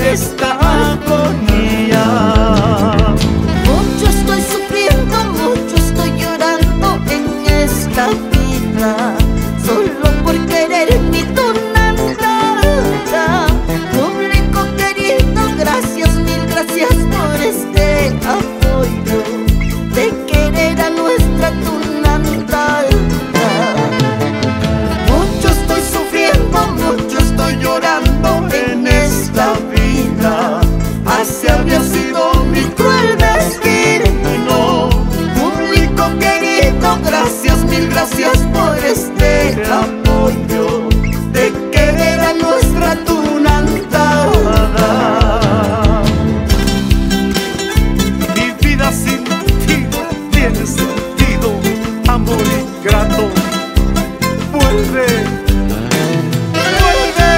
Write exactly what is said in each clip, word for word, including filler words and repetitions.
esta agonía. Mucho estoy sufriendo, mucho estoy llorando en esta vida, solo por querer mi tunantata. Público querido, gracias, mil gracias por este apoyo de querer a nuestra tunantata. Mucho estoy sufriendo, mucho estoy llorando en esta vida. Así había sido mi cruel destino. Público querido, gracias, mil gracias por este apoyo de querer a nuestra tunantada. Mi vida sin ti no tiene sentido, amor ingrato. Vuelve, vuelve.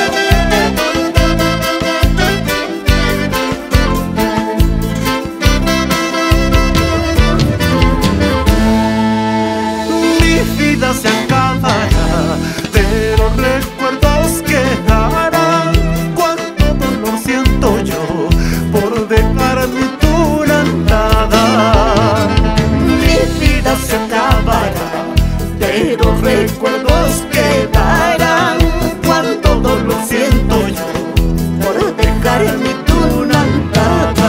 Mi vida se acabará, pero recuerdos quedarán. Cuánto dolor siento yo por dejar mi tunantada. Mi vida se acabará, pero recuerdos quedarán. Cuánto dolor siento yo por dejar mi tunantada.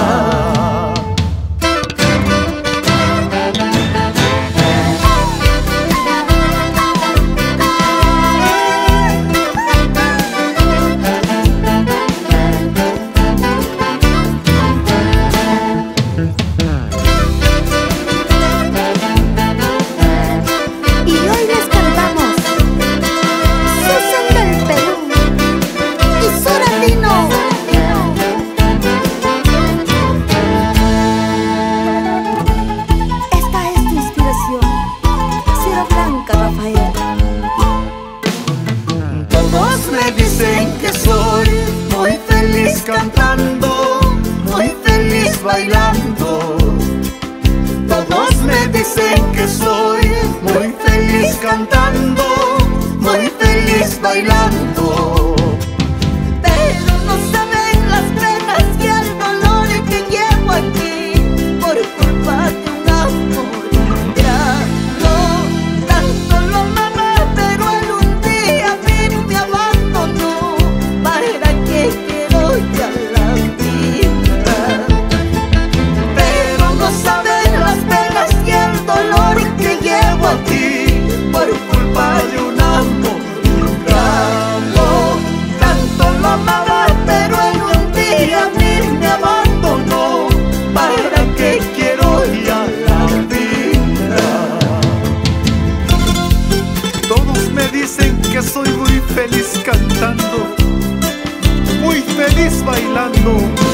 Y hoy les cantamos Susan del Perú y Soratino. Esta es tu inspiración, Ciro Blanca Rafael. Todos me dicen que soy muy feliz cantando, muy feliz bailando. Todos me dicen que soy muy feliz cantando, muy feliz bailando. Pero no saben las penas y el dolor que llevo aquí por culpa de un amor ingrato. Tanto lo amaba, pero él un día a mí me abandonó. ¿Para qué quiero ya la vida? Pero no saben las penas y el dolor que llevo aquí por culpa de un amor ingrato. Tanto lo amaba, pero en un día a mí me abandonó. ¿Para qué quiero ya la vida? Todos me dicen que soy muy feliz cantando, muy feliz bailando.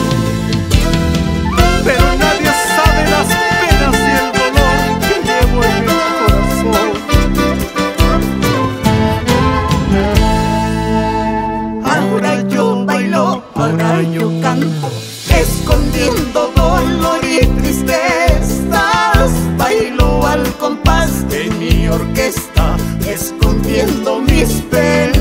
Pero nadie sabe las penas y el dolor que llevo en el corazón. Ahora yo bailo, ahora yo canto, escondiendo dolor y tristezas. Bailo al compás de mi orquesta, escondiendo mis penas.